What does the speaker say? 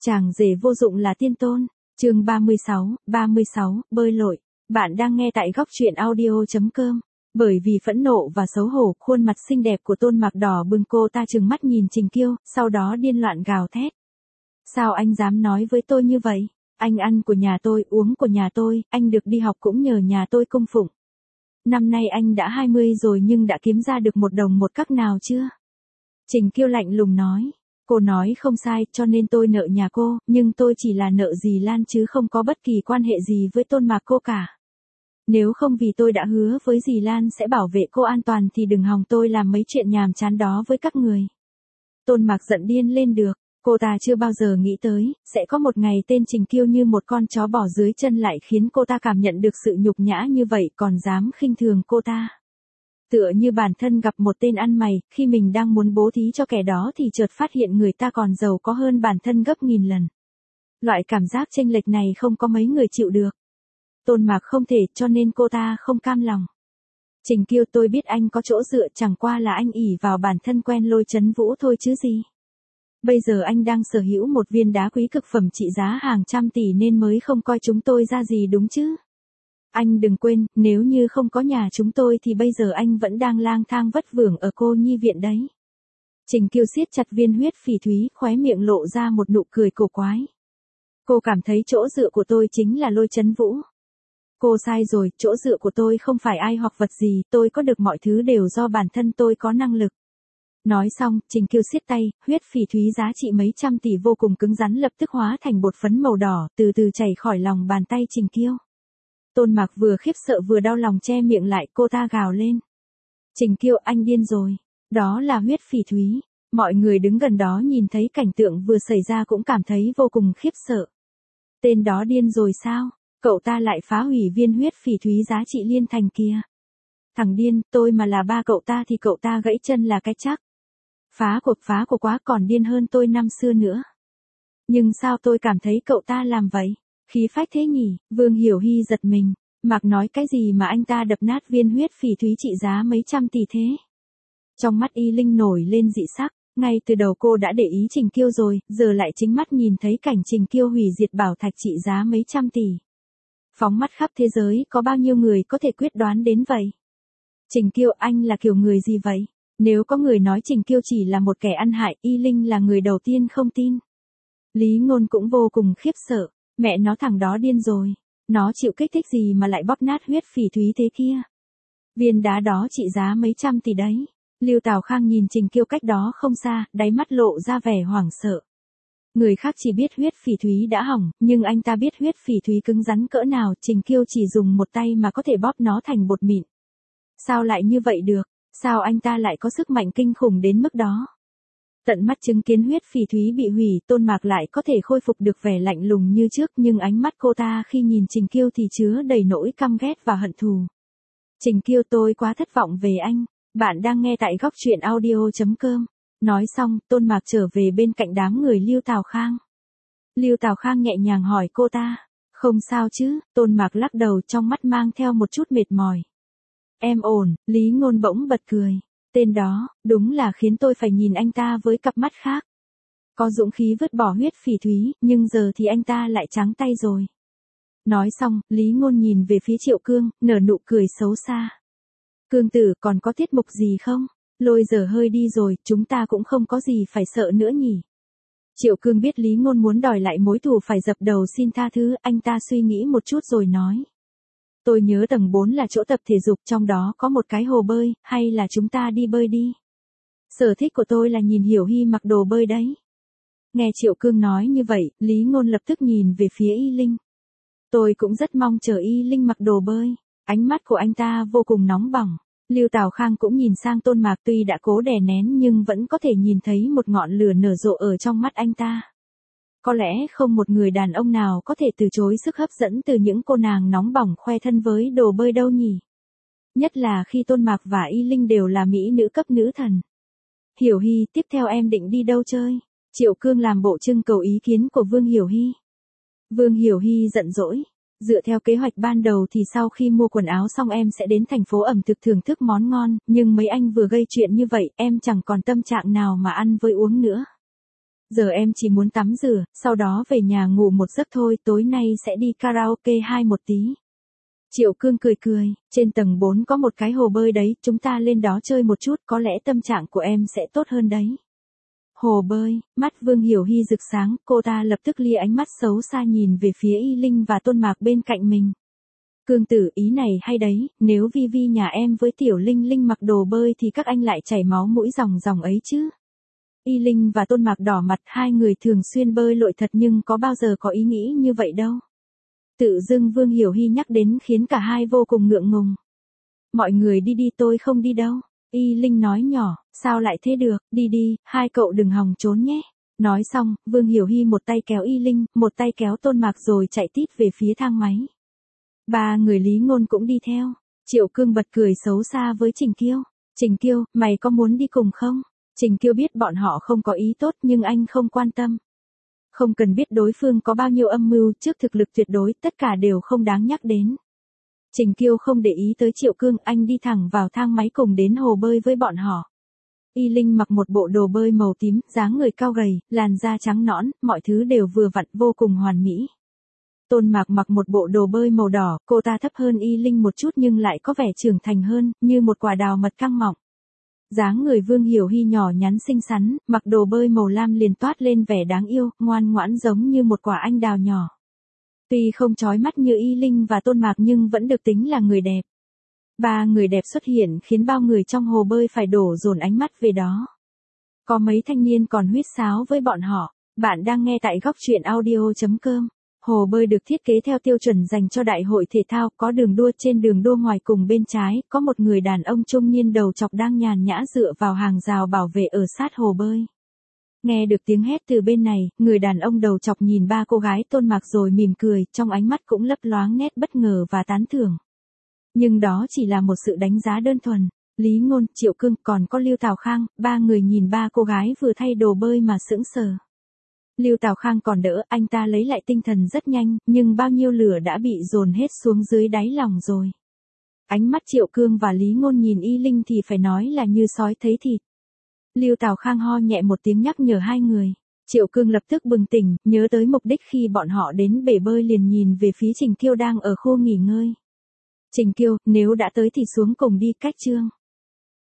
Chàng rể vô dụng là tiên tôn. Chương 36, bơi lội. Bạn đang nghe tại góc truyện audio.com. Bởi vì phẫn nộ và xấu hổ, khuôn mặt xinh đẹp của Tôn Mạc đỏ bừng, cô ta trừng mắt nhìn Trình Kiêu, sau đó điên loạn gào thét. Sao anh dám nói với tôi như vậy? Anh ăn của nhà tôi, uống của nhà tôi, anh được đi học cũng nhờ nhà tôi cung phụng. Năm nay anh đã 20 rồi nhưng đã kiếm ra được một đồng một cắc nào chưa? Trình Kiêu lạnh lùng nói. Cô nói không sai, cho nên tôi nợ nhà cô, nhưng tôi chỉ là nợ dì Lan chứ không có bất kỳ quan hệ gì với Tôn Mạc cô cả. Nếu không vì tôi đã hứa với dì Lan sẽ bảo vệ cô an toàn thì đừng hòng tôi làm mấy chuyện nhàm chán đó với các người. Tôn Mạc giận điên lên được, cô ta chưa bao giờ nghĩ tới, sẽ có một ngày tên Trình Kiêu như một con chó bỏ dưới chân lại khiến cô ta cảm nhận được sự nhục nhã như vậy còn dám khinh thường cô ta. Tựa như bản thân gặp một tên ăn mày, khi mình đang muốn bố thí cho kẻ đó thì chợt phát hiện người ta còn giàu có hơn bản thân gấp nghìn lần. Loại cảm giác chênh lệch này không có mấy người chịu được. Tôn Mạc không thể, cho nên cô ta không cam lòng. Trình Kiêu, tôi biết anh có chỗ dựa, chẳng qua là anh ỷ vào bản thân quen Lôi Chấn Vũ thôi chứ gì. Bây giờ anh đang sở hữu một viên đá quý cực phẩm trị giá hàng trăm tỷ nên mới không coi chúng tôi ra gì đúng chứ. Anh đừng quên, nếu như không có nhà chúng tôi thì bây giờ anh vẫn đang lang thang vất vưởng ở cô nhi viện đấy. Trình Kiêu siết chặt viên huyết phỉ thúy, khóe miệng lộ ra một nụ cười cổ quái. Cô cảm thấy chỗ dựa của tôi chính là Lôi Chấn Vũ. Cô sai rồi, chỗ dựa của tôi không phải ai hoặc vật gì, tôi có được mọi thứ đều do bản thân tôi có năng lực. Nói xong, Trình Kiêu siết tay, huyết phỉ thúy giá trị mấy trăm tỷ vô cùng cứng rắn lập tức hóa thành bột phấn màu đỏ, từ từ chảy khỏi lòng bàn tay Trình Kiêu. Tôn Mạc vừa khiếp sợ vừa đau lòng che miệng lại, cô ta gào lên. Trình Kiêu, anh điên rồi. Đó là huyết phỉ thúy. Mọi người đứng gần đó nhìn thấy cảnh tượng vừa xảy ra cũng cảm thấy vô cùng khiếp sợ. Tên đó điên rồi sao? Cậu ta lại phá hủy viên huyết phỉ thúy giá trị liên thành kia. Thằng điên, tôi mà là ba cậu ta thì cậu ta gãy chân là cái chắc. Phá cuộc quá, còn điên hơn tôi năm xưa nữa. Nhưng sao tôi cảm thấy cậu ta làm vậy? Khí phách thế nhỉ? Vương Hiểu Hy giật mình. Mạc nói cái gì mà anh ta đập nát viên huyết phỉ thúy trị giá mấy trăm tỷ thế? Trong mắt Y Linh nổi lên dị sắc, ngay từ đầu cô đã để ý Trình Kiêu rồi, giờ lại chính mắt nhìn thấy cảnh Trình Kiêu hủy diệt bảo thạch trị giá mấy trăm tỷ. Phóng mắt khắp thế giới, có bao nhiêu người có thể quyết đoán đến vậy? Trình Kiêu, anh là kiểu người gì vậy? Nếu có người nói Trình Kiêu chỉ là một kẻ ăn hại, Y Linh là người đầu tiên không tin. Lý Ngôn cũng vô cùng khiếp sợ. Mẹ nó, thằng đó điên rồi. Nó chịu kích thích gì mà lại bóp nát huyết phỉ thúy thế kia? Viên đá đó trị giá mấy trăm tỷ đấy. Lưu Tào Khang nhìn Trình Kiêu cách đó không xa, đáy mắt lộ ra vẻ hoảng sợ. Người khác chỉ biết huyết phỉ thúy đã hỏng, nhưng anh ta biết huyết phỉ thúy cứng rắn cỡ nào, Trình Kiêu chỉ dùng một tay mà có thể bóp nó thành bột mịn. Sao lại như vậy được? Sao anh ta lại có sức mạnh kinh khủng đến mức đó? Tận mắt chứng kiến huyết phỉ thúy bị hủy, Tôn Mạc lại có thể khôi phục được vẻ lạnh lùng như trước, nhưng ánh mắt cô ta khi nhìn Trình Kiêu thì chứa đầy nỗi căm ghét và hận thù. Trình Kiêu, tôi quá thất vọng về anh. Bạn đang nghe tại góc truyện audio.com. Nói xong, Tôn Mạc trở về bên cạnh đám người Lưu Tào Khang. Lưu Tào Khang nhẹ nhàng hỏi cô ta. Không sao chứ? Tôn Mạc lắc đầu, trong mắt mang theo một chút mệt mỏi. Em ổn. Lý Ngôn bỗng bật cười. Tên đó, đúng là khiến tôi phải nhìn anh ta với cặp mắt khác. Có dũng khí vứt bỏ huyết phỉ thúy, nhưng giờ thì anh ta lại trắng tay rồi. Nói xong, Lý Ngôn nhìn về phía Triệu Cương, nở nụ cười xấu xa. Cương tử, còn có tiết mục gì không? Lôi giờ hơi đi rồi, chúng ta cũng không có gì phải sợ nữa nhỉ? Triệu Cương biết Lý Ngôn muốn đòi lại mối thù phải dập đầu xin tha thứ, anh ta suy nghĩ một chút rồi nói. Tôi nhớ tầng 4 là chỗ tập thể dục, trong đó có một cái hồ bơi, hay là chúng ta đi bơi đi? Sở thích của tôi là nhìn Hiểu Hy mặc đồ bơi đấy. Nghe Triệu Cương nói như vậy, Lý Ngôn lập tức nhìn về phía Y Linh. Tôi cũng rất mong chờ Y Linh mặc đồ bơi. Ánh mắt của anh ta vô cùng nóng bỏng. Lưu Tào Khang cũng nhìn sang Tôn Mạc, tuy đã cố đè nén nhưng vẫn có thể nhìn thấy một ngọn lửa nở rộ ở trong mắt anh ta. Có lẽ không một người đàn ông nào có thể từ chối sức hấp dẫn từ những cô nàng nóng bỏng khoe thân với đồ bơi đâu nhỉ. Nhất là khi Tôn Mạc và Y Linh đều là mỹ nữ cấp nữ thần. Hiểu Hy, tiếp theo em định đi đâu chơi? Triệu Cương làm bộ trưng cầu ý kiến của Vương Hiểu Hy. Vương Hiểu Hy giận dỗi. Dựa theo kế hoạch ban đầu thì sau khi mua quần áo xong em sẽ đến thành phố ẩm thực thưởng thức món ngon, nhưng mấy anh vừa gây chuyện như vậy, em chẳng còn tâm trạng nào mà ăn với uống nữa. Giờ em chỉ muốn tắm rửa, sau đó về nhà ngủ một giấc thôi, tối nay sẽ đi karaoke 2 một tí. Triệu Cương cười cười, trên tầng 4 có một cái hồ bơi đấy, chúng ta lên đó chơi một chút, có lẽ tâm trạng của em sẽ tốt hơn đấy. Hồ bơi, mắt Vương Hiểu Hy rực sáng, cô ta lập tức lia ánh mắt xấu xa nhìn về phía Y Linh và Tôn Mạc bên cạnh mình. Cương tử, ý này hay đấy, nếu Vi Vi nhà em với Tiểu Linh Linh mặc đồ bơi thì các anh lại chảy máu mũi ròng ròng ấy chứ. Y Linh và Tôn Mạc đỏ mặt, hai người thường xuyên bơi lội thật nhưng có bao giờ có ý nghĩ như vậy đâu. Tự dưng Vương Hiểu Hy nhắc đến khiến cả hai vô cùng ngượng ngùng. Mọi người đi đi, tôi không đi đâu. Y Linh nói nhỏ, sao lại thế được, đi đi, hai cậu đừng hòng trốn nhé. Nói xong, Vương Hiểu Hy một tay kéo Y Linh, một tay kéo Tôn Mạc rồi chạy tít về phía thang máy. Ba người Lý Ngôn cũng đi theo. Triệu Cương bật cười xấu xa với Trình Kiêu. Trình Kiêu, mày có muốn đi cùng không? Trình Kiêu biết bọn họ không có ý tốt nhưng anh không quan tâm. Không cần biết đối phương có bao nhiêu âm mưu, trước thực lực tuyệt đối, tất cả đều không đáng nhắc đến. Trình Kiêu không để ý tới Triệu Cương, anh đi thẳng vào thang máy cùng đến hồ bơi với bọn họ. Y Linh mặc một bộ đồ bơi màu tím, dáng người cao gầy, làn da trắng nõn, mọi thứ đều vừa vặn, vô cùng hoàn mỹ. Tôn Mạc mặc một bộ đồ bơi màu đỏ, cô ta thấp hơn Y Linh một chút nhưng lại có vẻ trưởng thành hơn, như một quả đào mật căng mọng. Dáng người Vương Hiểu Hy nhỏ nhắn xinh xắn, mặc đồ bơi màu lam liền toát lên vẻ đáng yêu, ngoan ngoãn giống như một quả anh đào nhỏ. Tuy không chói mắt như Y Linh và Tôn Mạc nhưng vẫn được tính là người đẹp. Ba người đẹp xuất hiện khiến bao người trong hồ bơi phải đổ dồn ánh mắt về đó. Có mấy thanh niên còn huýt sáo với bọn họ. Bạn đang nghe tại góc truyện audio.com. Hồ bơi được thiết kế theo tiêu chuẩn dành cho đại hội thể thao, có đường đua, trên đường đua ngoài cùng bên trái, có một người đàn ông trung niên đầu chọc đang nhàn nhã dựa vào hàng rào bảo vệ ở sát hồ bơi. Nghe được tiếng hét từ bên này, người đàn ông đầu chọc nhìn ba cô gái Tôn Mạc rồi mỉm cười, trong ánh mắt cũng lấp loáng nét bất ngờ và tán thưởng. Nhưng đó chỉ là một sự đánh giá đơn thuần. Lý Ngôn, Triệu Cương, còn có Lưu Tào Khang, ba người nhìn ba cô gái vừa thay đồ bơi mà sững sờ. Lưu Tào Khang còn đỡ, anh ta lấy lại tinh thần rất nhanh, nhưng bao nhiêu lửa đã bị dồn hết xuống dưới đáy lòng rồi. Ánh mắt Triệu Cương và Lý Ngôn nhìn Y Linh thì phải nói là như sói thấy thịt. Lưu Tào Khang ho nhẹ một tiếng nhắc nhở hai người. Triệu Cương lập tức bừng tỉnh, nhớ tới mục đích khi bọn họ đến bể bơi liền nhìn về phía Trình Kiêu đang ở khu nghỉ ngơi. Trình Kiêu, nếu đã tới thì xuống cùng đi, cách Trương.